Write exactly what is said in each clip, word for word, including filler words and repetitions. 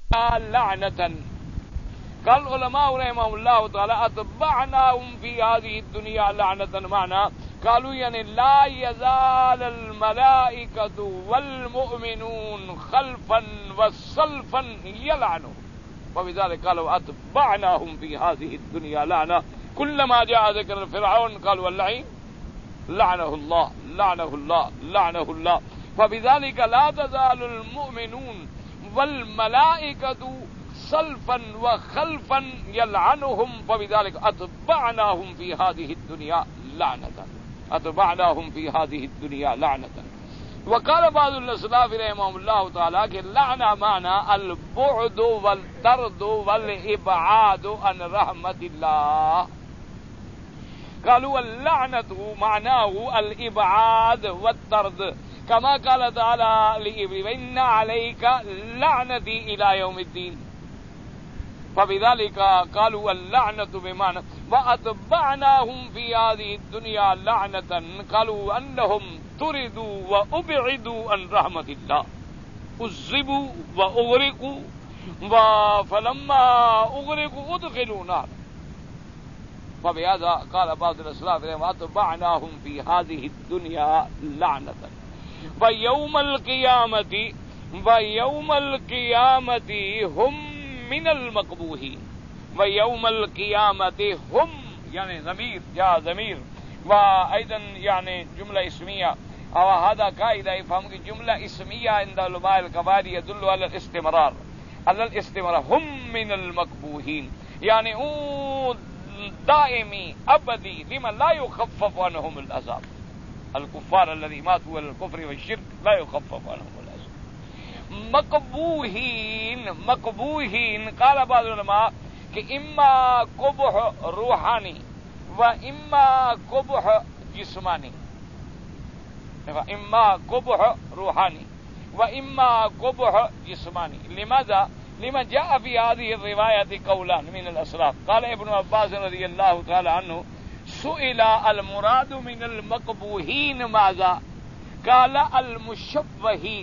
لعنة. قال العلماء رحمهم الله تعالى اتبعناهم في هذه الدنيا لعنة معنى قالوا يعني لا يزال الملائكة والمؤمنون خلفا وسلفا يلعنهم، وبذلك قالوا اتبعناهم في هذه الدنيا لعنة. كلما جاء ذكر فرعون قالوا اللعين لعنه الله لعنه الله لعنه الله. فبذلك لا تزال المؤمنون والملائكة سلفا وخلفا يلعنهم، فبذلك اتبعناهم في هذه الدنيا لعنة اتبعناهم في هذه الدنيا لعنة. وقال بعض الاسلاف رحمهم الله تعالى کہ لعنة معنى البعد والطرد والابعاد عن رحمة الله. قالوا اللعنة معناه الابعاد والطرد كما قال تعالى لإبراهيم وإن عليك لعنتي إلى يوم الدين. فبذلك قالوا اللعنة بمعنى وأتبعناهم في هذه الدنيا لعنة، قالوا أنهم طردوا وأبعدوا عن رحمة الله، عذبوا وأغرقوا، فلما أغرقوا أدخلوا نار. فبهذا قال بعض الأسلاف وأتبعناهم في هذه الدنيا لعنة. ويوم القيامة ويوم القيامة هم من المقبوحين. ويوم القيامة هم يعني ضمير جاء ضمير وأيضا يعني جملة اسمية، اور هذا قاعدة يفهم کہ جملہ اسمیہ عند علماء القواعد يدل على الاستمرار على الاستمرار. هم من المقبوحين يعني دائمي أبدي لمن لا يخفف عنهم العذاب. الكفار الذي ماتوا على الكفر والشرك لا يخفف عنهم العذاب. مقبوحين مقبوحين قال بعض العلماء کہ اما قبح روحانی و اما قبح جسمانی، اما قبح روحانی و اما قبح جسمانی. لماذا؟ لما جاء في هذه الرواية قولان من الأسلاف. قال ابن عباس رضي الله تعالى عنه سئل المراد من المقبوحين ماذا؟ قال المشوهين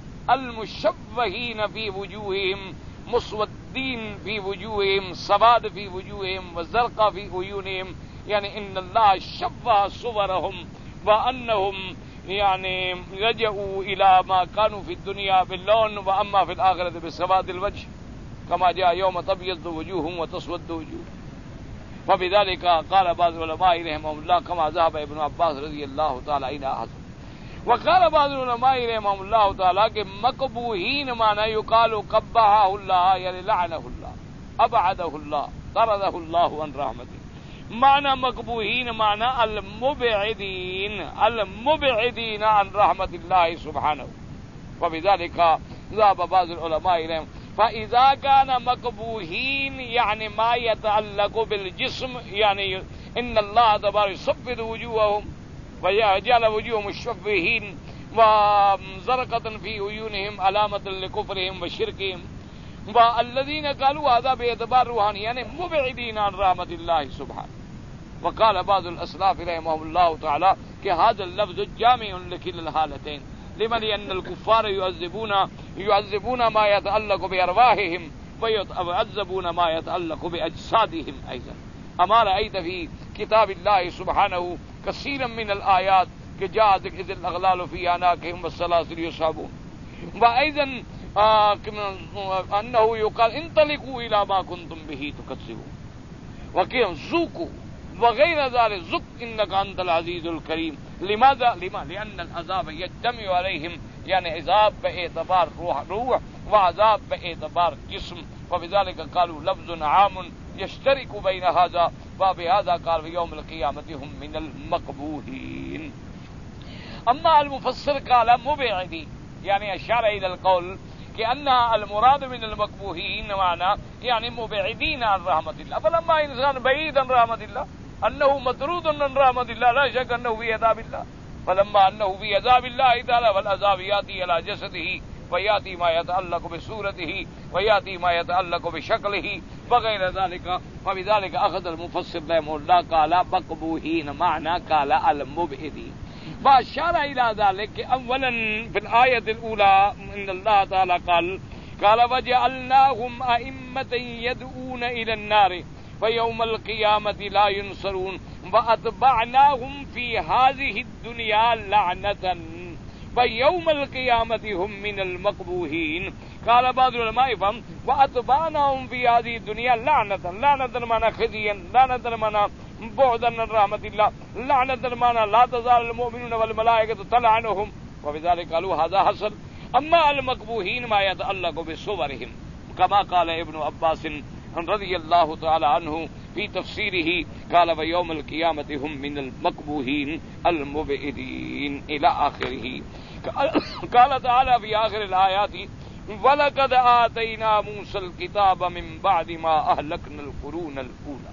المشوهين في وجوههم، مسودين في وجوههم، سواد في وجوههم، وزرق في عيونهم، يعني ان الله شوه صورهم وانهم يعني رجعوا الى ما كانوا في الدنيا باللون واما في الاخره بسواد الوجه، كما جاء يوم تبيض وجوههم وتسود وجوه. فبذلك قال بعض العلماء رحمهم الله كما ذهب ابن عباس رضي الله تعالى الى حسن. وقال بعض العلماء رحمهم الله تعالى کہ مقبوحین معنی يقال قبحه الله يعني لعنه الله، ابعده الله، طرده الله عن رحمته. معنى مقبوحین معنى المبعدين المبعدين عن رحمة الله سبحانه. فبذلك ذهب بعض العلماء رحمهم فإذا كان مقبوحين يعني ما يتعلق بالجسم، يعني إن الله تبارك يصفد وجوههم ويجعل وجوههم مشوهين وزرقة في عيونهم علامة لكفرهم وشركهم. والذين قالوا هذا باعتبار روحاني يعني مبعدين عن رحمة الله سبحانه. وقال بعض الأسلاف رحمهم الله تعالى کہ هذا اللفظ جامع لكل الحالتين. لمن لأن الكفار يعذبون يعذبون ما يتعلق بأرواحهم ويعذبون ما يتعلق بأجسادهم أيضا. أما رأيت في كتاب الله سبحانه كثيرا من الآيات کہ جاء ذکر إذ الأغلال في أعناقهم والسلاسل يسحبون. وأيضا آه أنه يقال انطلقوا إلى ما كنتم به تكذبون وقيل ذوقوا وغير ذلك ذق إنك أنت العزيز الكريم. لماذا؟ لما لأن العذاب يجتمع عليهم، يعني عذاب باعتبار روح روح وعذاب باعتبار جسم. وبذلك قالوا لفظ عام يشترك بين هذا وبهذا قال في يوم القيامة هم من المقبوحين. أما المفسر قال مبعدين، يعني أشار إلى القول كأن المراد من المقبوحين معنى يعني مبعدين عن رحمة الله. فلما إنسان بعيد عن رحمة الله أنه مطرود عن رحمة الله لا شك أنه في عذاب الله. فلما أنه في عذاب الله تعالى والعذاب يأتي على جسده ويأتي ما يتعلق بصورته ويأتي ما يتعلق بشكله وغير ذلك. فبذلك أخذ المفسر رحمه الله قال مقبوحين معنى قال المبعدين. وأشار إلى ذلك أولا في الآية الأولى إن الله تعالى قال قال وجعلناهم أئمة يدعون إلى النار فيوم القيامة لا ينصرون وأتبعناهم في هذه الدنيا لعنة فيوم القيامة هم من المقبوحين. قال بعض العلماء فهم وأتبعناهم في هذه الدنيا لعنة، لعنة معنى خزيا، لعنة معنى بعدا عن رحمة الله، لعنة معنى لا تزال المؤمنون والملائكة تلعنهم، وبذلك قالوا هذا حصل. أما المقبوحين ما يتعلق بصورهم كما قال ابن عباس رضي الله تعالى عنه في تفسيره قال ويوم القيامة هم من المقبوحين المبعدين إلى آخره. قال تعالى في آخر الآيات وَلَقَدْ آتَيْنَا مُوسَى الْكِتَابَ مِنْ بَعْدِ مَا أَهْلَكْنَا الْقُرُونَ الْأُولَى.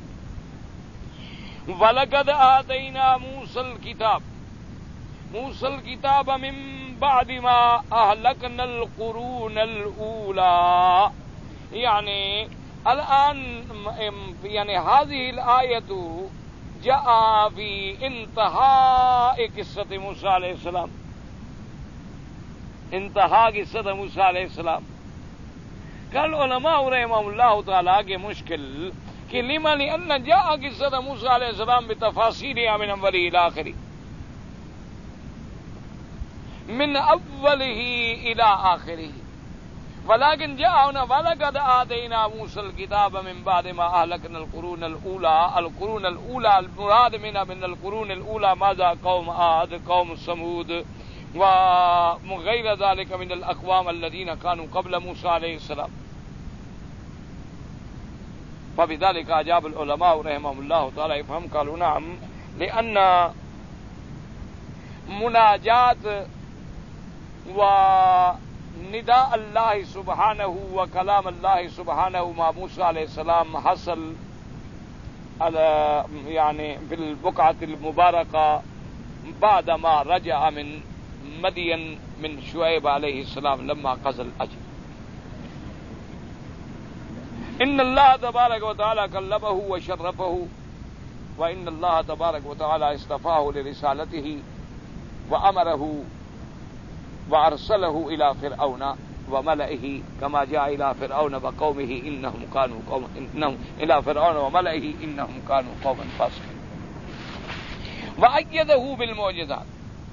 وَلَقَدْ آتَيْنَا مُوسَى الْكِتَابَ موسى الكتاب من بعد ما أهلكنا القرون الأولى. يعني الآن يعني هذه الآية جاء في انتهاء قصة موسى عليه السلام، انتہا قصة موسى عليه السلام. قال العلماء رحمهم الله تعالى کہ مشکل کہ لما لأن جاء قصة موسى عليه السلام بتفاصيلها من أوله إلى آخره، من أوله إلى آخره، ولكن جاء هنا ولقد آتينا موسى الكتاب من بعد ما أهلكنا القرون الأولى. القرون الأولى المراد منها من القرون الأولى ماذا؟ قوم عاد، قوم ثمود، وغير ذلك من الأقوام الذين كانوا قبل موسى عليه السلام. فبذلك أجاب العلماء رحمهم الله تعالى يفهم قالوا نعم، لأن مناجات ونداء الله سبحانه وكلام الله سبحانه مع موسى عليه السلام حصل على يعني في البقعة المباركة بعدما رجع من مدين من شعيب عليه السلام لما قضى الأجل. إن الله تبارك وتعالى كلمه وشرفه، وإن الله تبارك وتعالى اصطفاه لرسالته وأمره وأرسله إلى فرعون وملئه كما جاء إلى فرعون وقومه إنهم كانوا قوم إنهم إلى فرعون وملئه إنهم كانوا قوما فاسقين. وأيده بالمعجزات.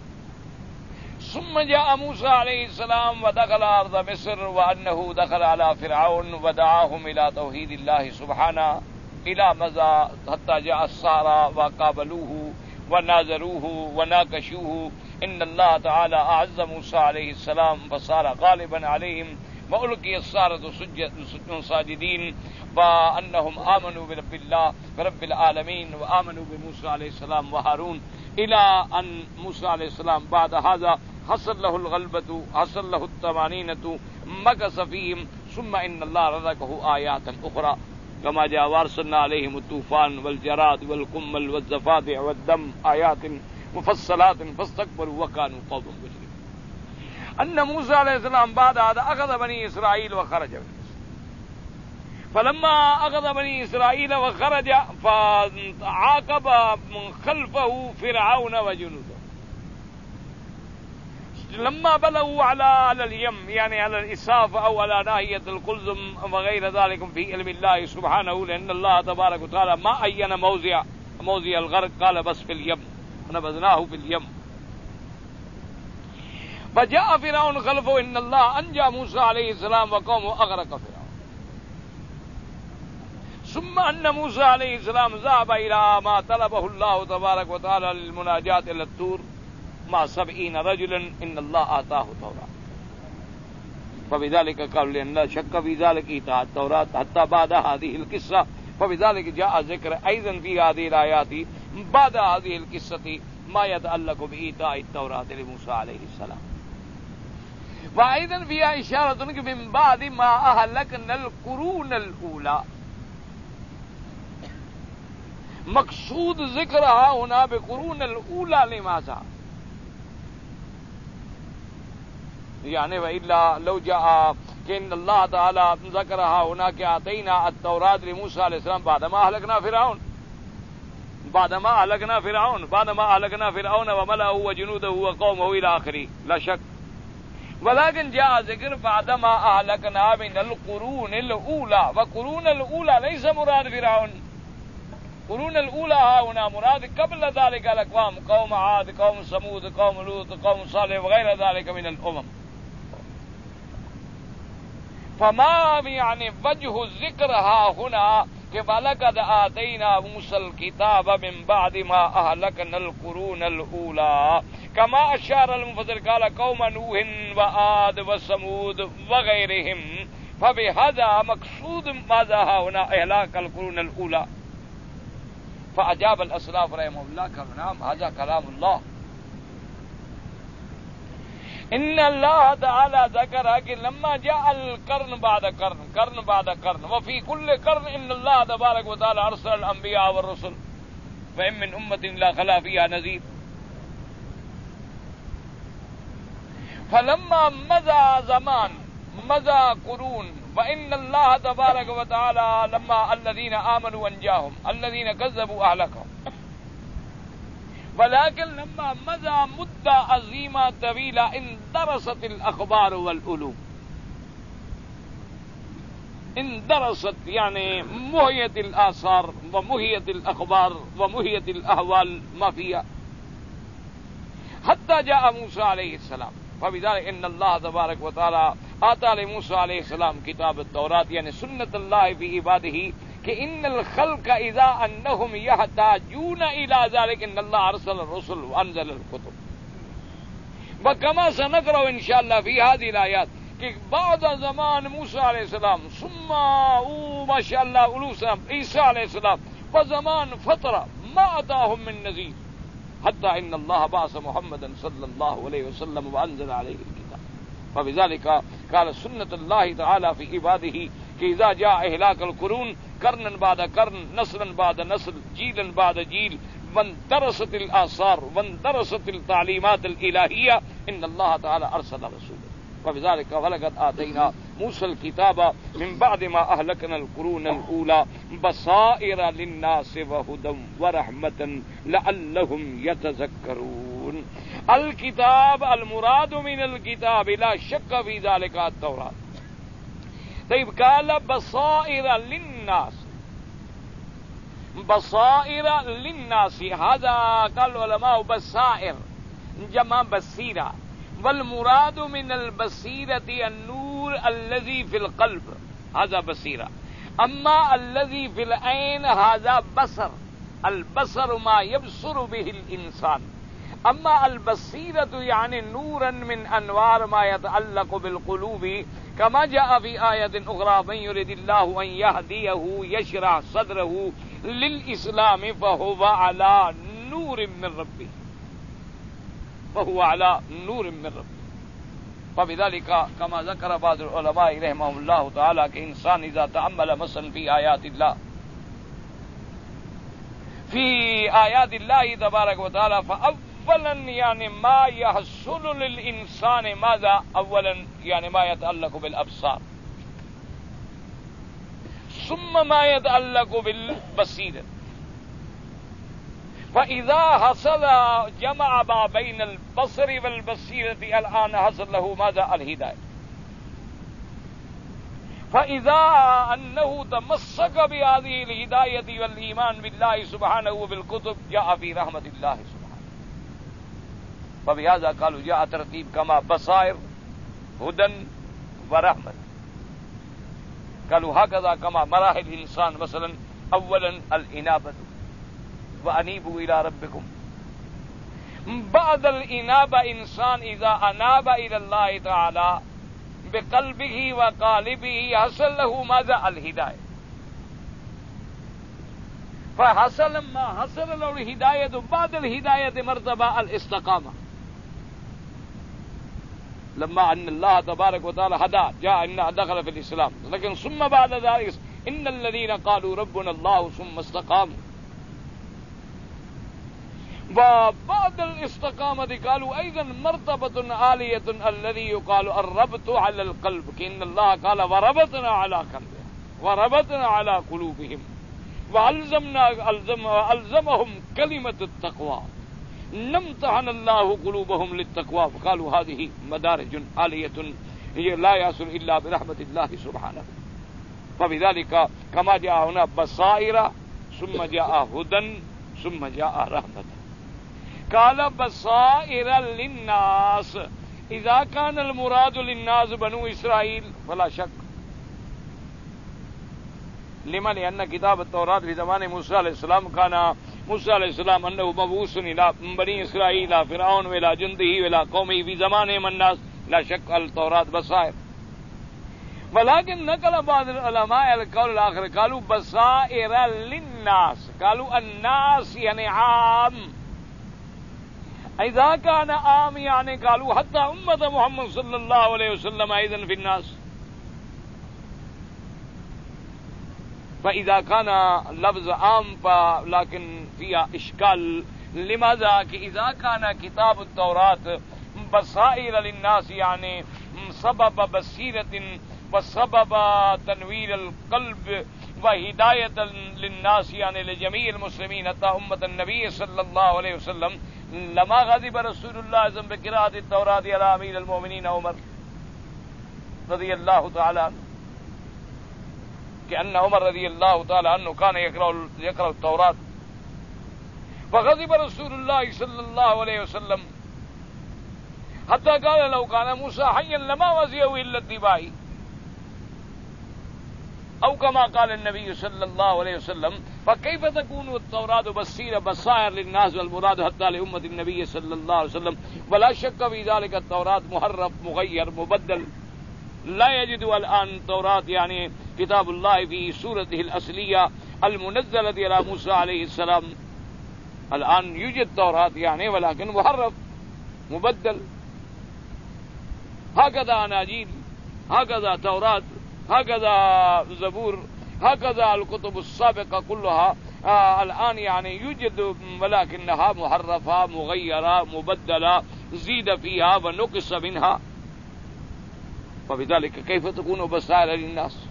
ثم جاء موسى عليه السلام ودخل أرض مصر، وأنه دخل على فرعون ودعاهم إلى توحيد الله سبحانه إلى مزى حتى جاء السحرة وقابلوه وناظروه وناقشوه. إن الله تعالى أعز موسى عليه السلام فصار غالبا عليهم وألقي السحرة ساجدين، وأنهم آمنوا برب الله برب العالمين وآمنوا بموسى عليه السلام وهارون، إلى أن موسى عليه السلام بعد هذا حصل له الغلبة، حصل له الطمأنينة، مكث فيهم، ثم إن الله رزقه آيات أخرى كما جاء وارسلنا عليهم الطوفان والجراد والقمل والضفادع والدم آيات مفصلات فاستكبروا وكانوا قوما مجرمين. أن موسى عليه السلام بعد هذا أخذ بني إسرائيل وخرج منهم، فلما أخذ بني إسرائيل وخرج فعاقب من خلفه فرعون وجنوده. لما بلغوا على على اليم يعني على الإساف أو على ناحية القلزم وغير ذلك في علم الله سبحانه، لأن الله تبارك وتعالى ما عين موضع موضع الغرق، قال بس في اليم نبذناه في اليم. فجاء فرعون خلفه، إن الله أنجى موسى عليه السلام وقومه أغرق فرعون. ثم أن موسى عليه السلام ذهب إلى ما طلبه الله تبارك وتعالى للمناجاة إلى الطور مع سبعين رجلا، إن الله آتاه التوراة. فبذلك قال لأن لا شك في ذلك إيتاء التوراة حتى بعد هذه القصة. فبذلك جاء ذكر أيضا في هذه الآيات بعد هذه القصة ما يتعلق بإيتاء التوراة لموسى عليه السلام. وأيضا فيها إشارة من بعد ما أهلكنا القرون الأولى. مقصود ذکرها هنا بقرون الأولى لماذا؟ يعني وإلا لو جاء كأن الله تعالى ذكرها هنا كأعطينا التوراة لموسى عليه السلام بعدما أهلكنا فرعون، بعدما أهلكنا فرعون بعدما أهلكنا فرعون وملأه وجنوده وقومه إلى آخره، لا شك. ولكن جاء ذکر بعد ما اهلكنا من القرون الاولى وقرون الاولى ليس مراد فرعون. قرون الاولى هنا مراد قبل ذلك الاقوام، قوم عاد، قوم ثمود، قوم لوط، قوم صالح وغير ذلك من الامم. فما يعني وجه الذکر ها هنا کہ وَلَقَدْ آتَيْنَا مُوسَى الْكِتَابَ مِنْ بَعْدِ مَا أَهْلَكْنَا الْقُرُونَ الْأُولَى كما أشار المفسر قال قوم نوح وعاد وثمود وغيرهم. فبهذا مقصود ماذا هنا إهلاك القرون الأولى. فأجاب الأسلاف رحمه الله كلام هذا كلام الله. ان اللہ تعالی ذکر کہ لما جاء القرن بعد قرن قرن بعد قرن وفي كل قرن ان اللہ تبارک وتعالى ارسل الانبیاء والرسل وان من امة لا خلا فيها نذير. فلما مضى زمان مضى قرون وان اللہ تبارک وتعالى لما الذين آمنوا انجاهم الذين كذبوا اهلكهم. ولكن لما مضى مدة عظيمة طويلة اندرست الأخبار والعلوم، اندرست يعني مهيت الآثار ومهيت الأخبار ومهيت الأحوال ما فيها حتى جاء موسى عليه السلام. فبذلك ان الله تبارك وتعالى آتى لموسى عليه السلام كتاب التوراة يعني سنة الله في عباده کہ ان الخلق اذا انهم يحتاجون الى ذلك ان الله ارسل الرسل وانزل الكتب. وكما سنقرأ ان شاء الله في هذه الايات کہ بعد زمان موسى عليه السلام ثم ما شاء الله اولوسا عيسى عليه السلام وزمان فترة ما اتاهم من نذير حتى ان الله بعث محمدا صلى الله عليه وسلم وانزل عليه الكتاب. فبذلك قال سنة الله تعالى في عباده کہ اذا جاء اهلاك القرون قرنا بعد قرن نسلا بعد نسل جيلا بعد جيل واندرست الآثار واندرست التعليمات الإلهية ان الله تعالى ارسل رسولا. وبذلك ولقد آتينا موسى الكتاب من بعد ما أهلكنا القرون الأولى بصائر للناس وهدى ورحمة لعلهم يتذكرون. الكتاب المراد من الكتاب لا شك في ذلك التوراة. طيب قال بصائر للناس، بصائر للناس هذا قال العلماء بصائر جمع بصيرة، والمراد من البصيرة النور الذي في القلب هذا بصيرة. أما الذي في العين هذا بصر، البصر ما يبصر به الإنسان. أما البصيرة يعني نورا من أنوار ما يتعلق بالقلوب كما جاء في آية أخرى من يريد الله أن يهديه يشرح صدره للإسلام فهو على نور من ربه فهو على نور من ربه. فبذلك كما ذكر بعض العلماء رحمهم الله تعالى کہ انسان اذا تأمل مثلا في آيات الله في آيات الله تبارك وتعالى فأولا يعني ما يحصل للإنسان ماذا؟ أولا يعني ما يتعلق بالأبصار، ثم ما يتعلق بالبصيرة. فإذا حصل جمع ما بين البصر والبصيرة الآن حصل له ماذا؟ الهداية. فإذا أنه تمسك بهذه الهداية والإيمان بالله سبحانه وبالكتب جاء في رحمة الله سبحانه. فبهذا قالوا جاء ترتيب كما بصائر هدى ورحمة. قالوا هكذا كما مراحل الإنسان مثلا أولا الإنابة وأنيبوا إلى ربكم. بعد الإنابة إنسان إذا أناب إلى الله تعالى بقلبه وقالبه حصل له ماذا؟ الهداية. فحصل ما حصل له الهداية بعد الهداية مرتبة الاستقامة. لما أن الله تبارك وتعالى هدى جاء إن دخل في الإسلام، لكن ثم بعد ذلك إن الذين قالوا ربنا الله ثم استقاموا. وبعد الاستقامة قالوا أيضا مرتبة عالية الذي يقال الربط على القلب، كأن الله قال وربطنا على قلبهم وربطنا على قلوبهم وألزمنا ألزم وألزمهم كلمة التقوى. لم امتحن الله قلوبهم للتقوى فقالوا هذه مدارج عالية لا يصل إلا برحمة الله سبحانه. فبذلك كما جاء هنا بصائر ثم جاء هدى ثم جاء رحمة. قال بصائر للناس إذا كان المراد للناس بنو إسرائيل فلا شك لما لأن كتاب التوراة في زمان موسى عليه السلام كان موسى عليه السلام أنه مبعوث إلى بني إسرائيل فرعون وإلى جنده وإلى قومه في زمانهم الناس لا شك التوراة بصائر. ولكن نقل بعض العلماء القول الآخر قالوا بصائر للناس قالوا الناس يعني عام. إذا كان عام يعني قالوا حتى أمة محمد صلى الله عليه وسلم أيضا في الناس. فإذا كان لفظ عام لكن فيها إشكال. لماذا؟ إذا كان كتاب التوراة بصائر للناس يعني سبب بصيرة وسبب تنوير القلب وهداية للناس يعني لجميع المسلمين حتى أمة النبي صلى الله عليه وسلم لما غضب رسول الله صلى الله عليه وسلم بقراءة التوراة على أمير المؤمنين عمر رضي الله تعالى عنه، كأن عمر رضي الله تعالى عنه كان يقرأ يقرأ التوراة فغضب رسول الله صلى الله عليه وسلم حتى قال لو كان موسى حيا لما وزيه إلا اتباعي، أو كما قال النبي صلى الله عليه وسلم فكيف تكون التوراة بصيرة بصائر للناس والمراد حتى لأمة النبي صلى الله عليه وسلم. ولا شك في ذلك التوراة محرف مغير مبدل. لا يجد الآن التوراة يعني كتاب الله في سورته الأصلية المنزلة على موسى عليه السلام. الآن يوجد توراة يعني ولكن محرف مبدل. هكذا أناجيل، هكذا توراة، هكذا زبور، هكذا الكتب السابقة كلها آه الآن يعني يوجد ولكنها محرفة مغيرة مبدلة زيد فيها ونقص منها. فبذلك كيف تكون بصائر للناس؟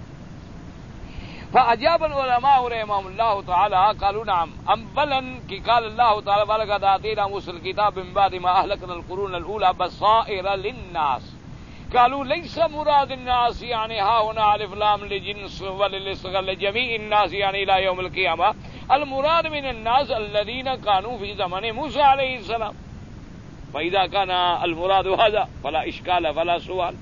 فأجاب العلماء رحمهم الله تعالى قالوا نعم. أولا قال الله تعالى ولقد آتينا موسى الكتاب من بعد ما أهلكنا القرون الأولى بصائر للناس. قالوا ليس مراد الناس يعني ها هنا ألف لام لجنس وللاصغر لجميع الناس يعني إلى يوم القيامة. المراد من الناس الذين كانوا في زمن موسى عليه السلام. فإذا كان المراد هذا فلا إشكال فلا سؤال.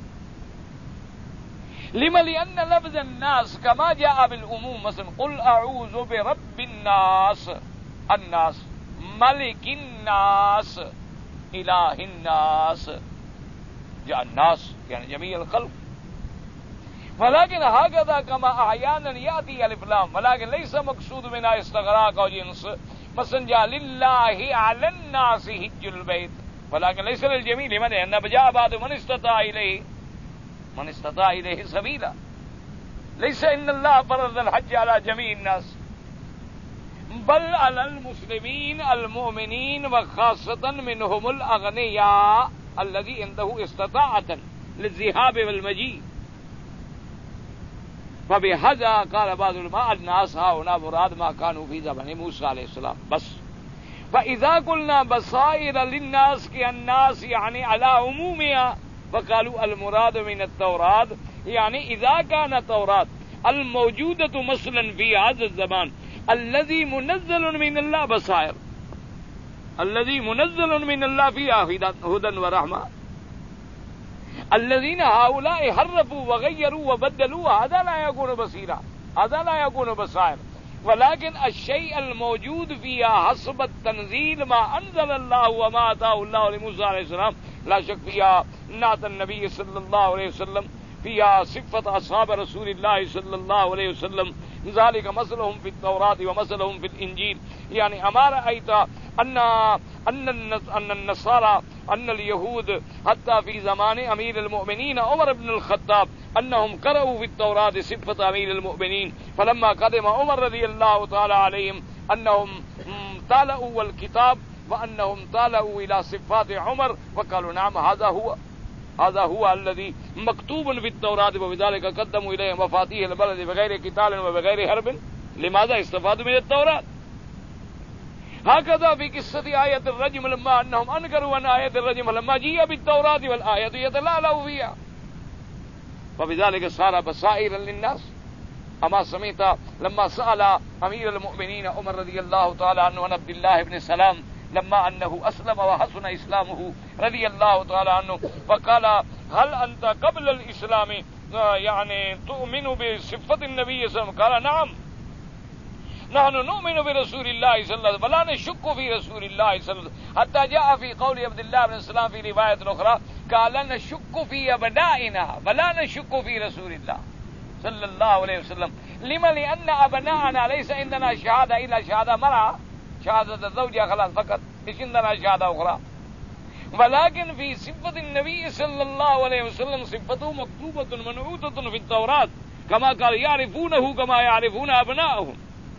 لما؟ لأن لفظ الناس كما جاء بالعموم مثلا قل أعوذ برب الناس، الناس ملك الناس إله الناس، جاء الناس يعني جميع الخلق. ولكن هكذا كما أحيانا يأتي الف لام ولكن ليس مقصود منها استغراق أو جنس. مثلا جاء لله على الناس حج البيت ولكن ليس للجميع. لمن؟ أن جاء بعد من استطاع إليه من استطاع إليه سبيلا. ليس إن الله فرض الحج على جميع الناس بل على المسلمين المؤمنين وخاصة منهم الأغنياء الذي عنده استطاعة للذهاب والمجيء. فبهذا قال بعض العلماء الناس هؤلاء مراد ما كانوا في زمن موسى عليه السلام بس. فإذا قلنا بصائر للناس كالناس يعني على عمومها فقالوا المراد من التوراة يعني إذا كان التوراة الموجودة مثلا في هذا الزمان الذي منزل من الله بصائر، الذي منزل من الله فيها هدى ورحمة، الذين هؤلاء حرفوا وغيروا وبدلوا هذا لا يكون بصيرا، هذا لا يكون بصائر. ولكن الشيء الموجود فيها حسب التنزيل ما أنزل الله وما أتاه الله لموسى عليه السلام لا شك فيها نعت النبي صلى الله عليه وسلم، فيها صفة أصحاب رسول الله صلى الله عليه وسلم. ذلك مثلهم في التوراة ومثلهم في الإنجيل. يعني أما رأيت أن أن أن النصارى أن اليهود حتى في زمان أمير المؤمنين عمر بن الخطاب أنهم قرأوا في التوراة صفة أمير المؤمنين، فلما قدم عمر رضي الله تعالى عليهم أنهم طالعوا الكتاب وأنهم طالعوا إلى صفات عمر فقالوا نعم هذا هو هذا هو الذي مكتوب في التوراة وبذلك قدموا إليه مفاتيح البلد بغير قتال وبغير حرب. لماذا؟ استفادوا من التوراة. هكذا في قصة آية الرجم لما أنهم أنكروا أن آية الرجم لما جيء بالتوراة والآية يتلالوا فيها، فبذلك صار بصائرا للناس. أما سمعت لما سأل أمير المؤمنين عمر رضي الله تعالى عنه عن عبد الله بن سلام لما أنه أسلم وحسن إسلامه رضي الله تعالى عنه، فقال هل أنت قبل الإسلام يعني تؤمن بصفة النبي صلى الله عليه وسلم؟ قال نعم، نحن نؤمن برسول الله صلى الله عليه وسلم ولا نشك في رسول الله صلى الله عليه وسلم، حتى جاء في قول عبد الله بن سلام في رواية أخرى قال نشك في أبنائنا ولا نشك في رسول الله صلى الله عليه وسلم. لما؟ لأن أبناءنا ليس عندنا شهادة إلا شهادة مرأة، شهادة الزوجة خلاص فقط، إيش عندنا شهادة أخرى. ولكن في صفة النبي صلى الله عليه وسلم صفته مكتوبة منعوتة في التوراة، كما قال يعرفونه كما يعرفون أبنائهم.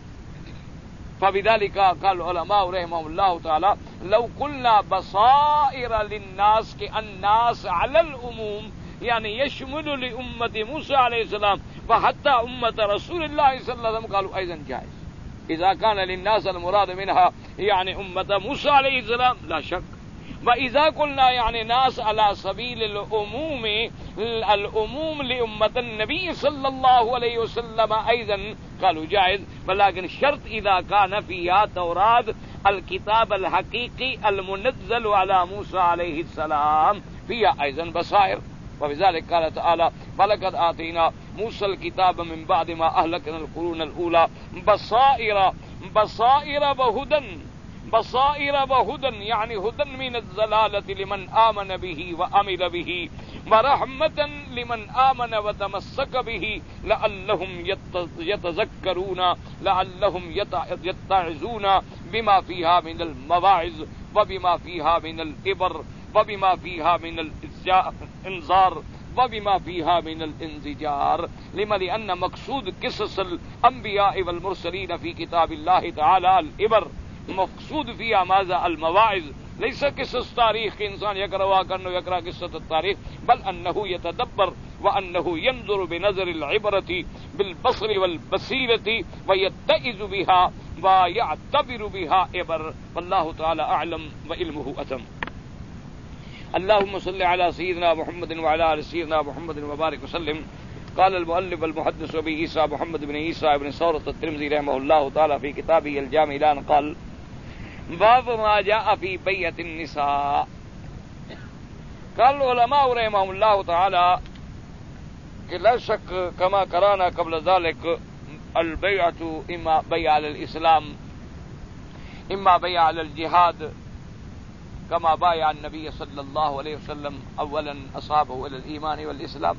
فبذلك قال العلماء رحمهم الله تعالى لو قلنا بصائر للناس كالناس على العموم يعني يشمل لأمة موسى عليه السلام وحتى أمة رسول الله صلى الله عليه وسلم، قالوا أيضا جائز إذا كان للناس المراد منها يعني أمة موسى عليه السلام لا شك. وإذا قلنا يعني ناس على سبيل العموم العموم لأمة النبي صلى الله عليه وسلم أيضا قالوا جائز، ولكن شرط إذا كان فيها توراة الكتاب الحقيقي المنزل على موسى عليه السلام فيها أيضا بصائر. وبذلك قال تعالى فلقد آتينا موسى الكتاب من بعد ما أهلكنا القرون الأولى بصائر بصائر وهدى بصائر وهدى يعني هدى من الضلالة لمن آمن به وعمل به ورحمة لمن آمن وتمسك به لعلهم يتذكرون لعلهم يتعظون بما فيها من المواعظ وبما فيها من العبر وبما فيها من الإنذار وبما فيها من الانزجار. لما؟ لأن مقصود قصص الأنبياء والمرسلين في كتاب الله تعالى العبر، مقصود فيها ماذا؟ المواعظ، ليس قصص تاريخ إنسان يقرأ كأنه يقرأ قصة التاريخ، بل أنه يتدبر وأنه ينظر بنظر العبرة بالبصر والبصيرة ويتئذ بها ويعتبر بها عبر. والله تعالى أعلم وعلمه أتم. اللهم صل على سيدنا محمد وعلى آل سيدنا محمد وبارك وسلم. قال المؤلف المحدث أبي عيسى محمد بن عيسى بن ثورة الترمذي رحمه الله تعالى في كتابه الجامع الآن قال باب ما جاء في بيعة النساء. قال العلماء رحمهم الله تعالى لا شك كما قرانا قبل ذلك البيعة إما بيع على الإسلام إما بيع على الجهاد، كما بايع النبي صلى الله عليه وسلم أولا أصحابه إلى الإيمان والإسلام،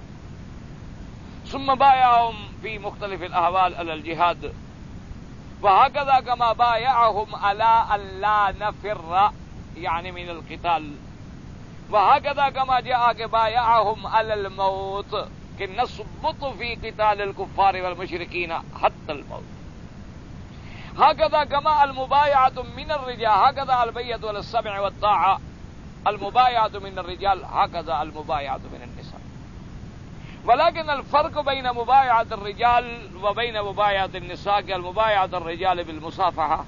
ثم بايعهم في مختلف الأحوال على الجهاد، وهكذا كما بايعهم على أن لا نفر يعني من القتال، وهكذا كما جاء بايعهم على الموت كي نثبت في قتال الكفار والمشركين حتى الموت. هكذا كما المبايعة من الرجال هكذا البيعة على السمع والطاعة، المبايعة من الرجال هكذا المبايعة من النساء. ولكن الفرق بين مبايعة الرجال وبين مبايعة النساء كالمبايعة الرجال بالمصافحة،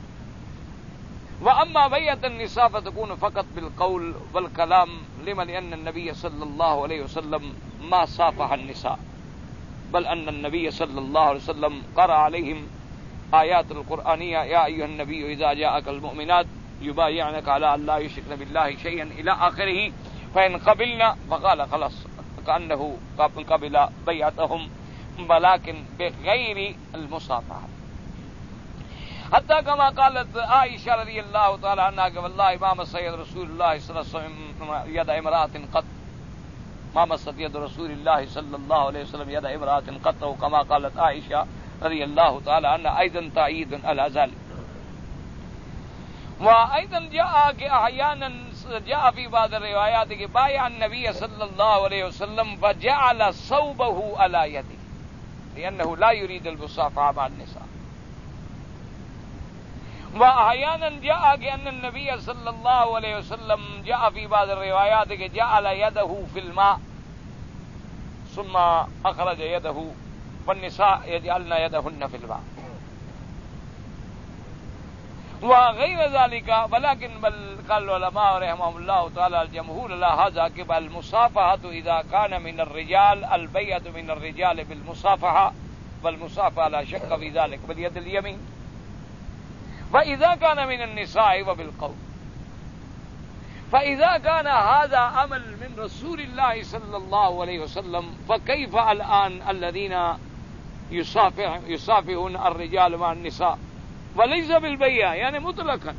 وأما بيعة النساء فتكون فقط بالقول والكلام. لما؟ لأن النبي صلى الله عليه وسلم ما صافح النساء، بل أن النبي صلى الله عليه وسلم قرأ عليهم آيات القرآنية يا أيها النبي إذا جاءك المؤمنات يبايعنك على أن لا يشركن بالله شيئا إلى آخره، فإن قبلنا فقال خلاص كأنه قبل بيعتهم ولكن بغير المصافحة. حتى كما قالت عائشة رضي الله تعالى عنها والله ما مس يد رسول الله صلى الله عليه وسلم يد امرأة قط، ما مست يد رسول الله صلى الله عليه وسلم يد امرأة قط، وكما قالت عائشة رضي الله تعالى عنها أيضا تأييد على ذلك. وأيضا جاء أحيانا جاء في بعض الروايات کہ بايع النبي صلى الله عليه وسلم فجعل ثوبه على يده لأنه لا يريد المصافحة مع النساء. وأحيانا جاء أن النبي صلى الله عليه وسلم جاء في بعض الروايات کہ جعل يده في الماء ثم أخرج يده، والنساء يجعلن يدهن في الماء. وغير ذلك ولكن بل قال العلماء رحمهم الله تعالى الجمهور على هذا کہ المصافحة إذا كان من الرجال البيعة من الرجال بالمصافحة والمصافحة لا شك في ذلك باليد اليمين وإذا كان من النساء وبالقول فإذا كان هذا عمل من رسول الله صلى الله عليه وسلم فكيف الآن الذين يصافح يصافحون الرجال مع النساء وليس بالبيع يعني مطلقا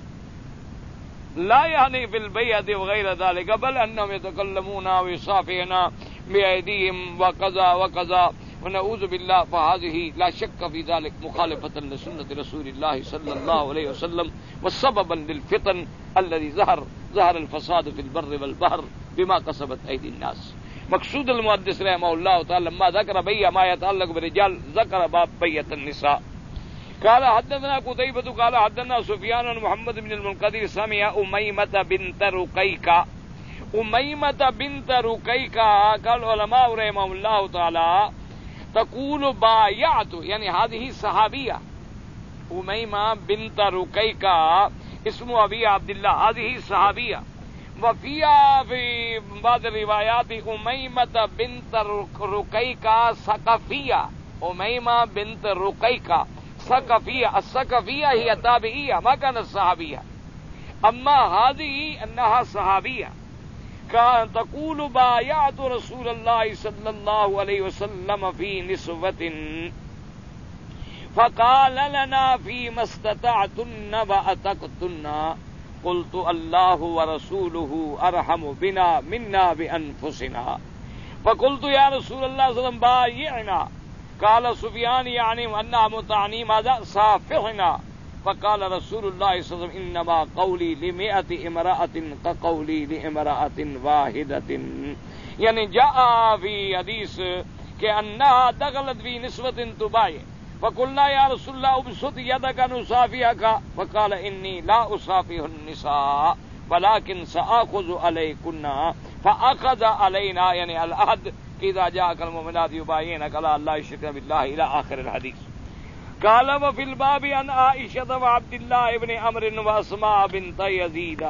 لا يعني بالبيع وغير ذلك بل أنهم يتكلمون ويصافحون بأيديهم وكذا وكذا ونعوذ بالله فهذه لا شك في ذلك مخالفة لسنة رسول الله صلى الله عليه وسلم وسببا للفتن الذي ظهر ظهر الفساد في البر والبحر بما كسبت أيدي الناس. مقصود المحدث رحمه الله تعالى لما ذكر بيع ما يتعلق بالرجال ذكر باب بيعة النساء. قال حدثنا قتيبة قال حدثنا سفيان محمد بن المنقدر سمع أميمة بنت رقيقة أميمة بنت رقيقة قال علماء رحمهم الله تعالى تقول بايعت يعني هذه صحابية أميمة بنت رقيقة اسم أبي عبد الله هذه صحابية وفيها في بعض الروايات أميمة بنت رقيقة ثقفية أميمة بنت رقيقة ثقفية الثقفية هي تابعية ما كانت صحابية أما هذه أنها صحابية كان تقول بايعت رسول الله صلى الله عليه وسلم في نسوة فقال لنا فيما استطعتن وأتقتن قلت الله ورسوله أرحم بنا منا بأنفسنا فقلت يا رسول الله صلى الله عليه وسلم بايعنا قال سفيان يعني أنها متعني ماذا صافحنا فقال رسول الله صلى الله عليه وسلم إنما قولي لمئة امرأة كقولي لامرأة واحدة يعني جاء في حديث كأنها دخلت في نسوة تبايع فقلنا يا رسول الله ابسط يدك نصافحك فقال إني لا أصافح النساء ولكن سآخذ عليكن فأخذ علينا يعني العهد إذا جاءك المؤمنات يبايعنك على الله يشركن بالله إلى آخر الحديث. قال وفي الباب عن عائشة وعبد الله بن عمرو وأسماء بنت يزيد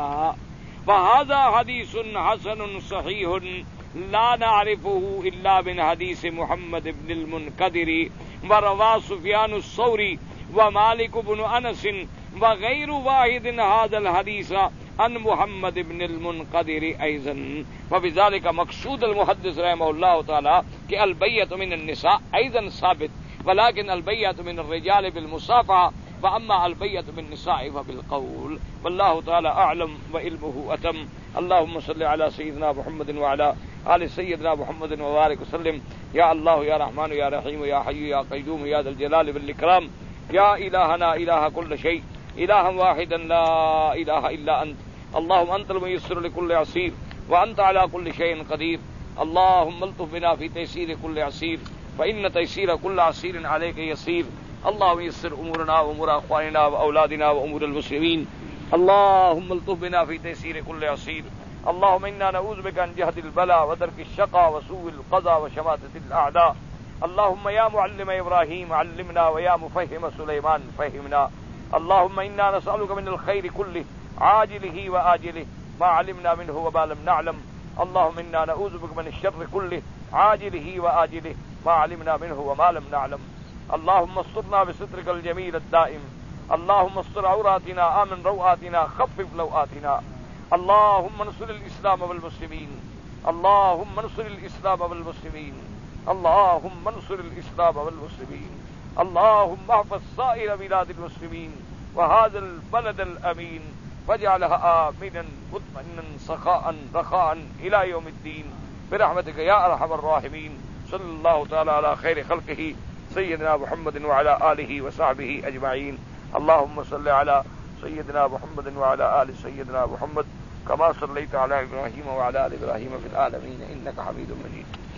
وهذا حديث حسن صحيح لا نعرفه إلا من حديث محمد بن المنقدر وروى سفيان الثوري ومالك بن أنس وغير واحد هذا الحديث عن محمد بن المنقدر أيضا وبذلك مقصود المحدث رحمه الله تعالى کہ البيعة من النساء أيضا ثابت ولكن البيعة من الرجال بالمصافحة وأما البيعة بالنساء فبالقول والله تعالى أعلم وعلمه أتم. اللهم صل على سيدنا محمد وعلى آل سيدنا محمد وبارك وسلم. يا الله يا رحمن يا رحيم يا حي يا قيوم يا ذا الجلال والإكرام يا إلهنا إله كل شيء إلها واحدا لا إله إلا أنت اللهم أنت الميسر لكل عسير وأنت على كل شيء قدير. اللهم الطف بنا في تيسير كل عسير فإن تيسير كل عسير عليك يسير. اللهم يسر أمورنا وأمور أخواننا وأولادنا وأمور المسلمين. اللهم الطف بنا في تيسير كل عسير. اللهم إنا نعوذ بك من جهد البلاء ودرك الشقاء وسوء القضاء وشماتة الأعداء. اللهم يا معلم إبراهيم علمنا ويا مفهم سليمان فهمنا. اللهم إنا نسألك من الخير كله عاجله وآجله ما علمنا منه وما لم نعلم. اللهم إنا نعوذ بك من الشر كله عاجله وآجله ما علمنا منه وما لم نعلم. اللهم استرنا بسترك الجميل الدائم. اللهم استر عوراتنا آمن روآتنا خفف لوآتنا. اللهم انصر الإسلام والمسلمين. اللهم انصر الإسلام والمسلمين. اللهم انصر الإسلام والمسلمين. اللهم احفظ سائر بلاد المسلمين وهذا البلد الأمين واجعلها آمنا مطمئنا سخاء رخاء إلى يوم الدين برحمتك يا أرحم الراحمين. صلى الله تعالى على خير خلقه سيدنا محمد وعلى آله وصحبه أجمعين. اللهم صل على سيدنا محمد وعلى آل سيدنا محمد كما صليت على إبراهيم وعلى آل إبراهيم في العالمين إنك حميد مجيد.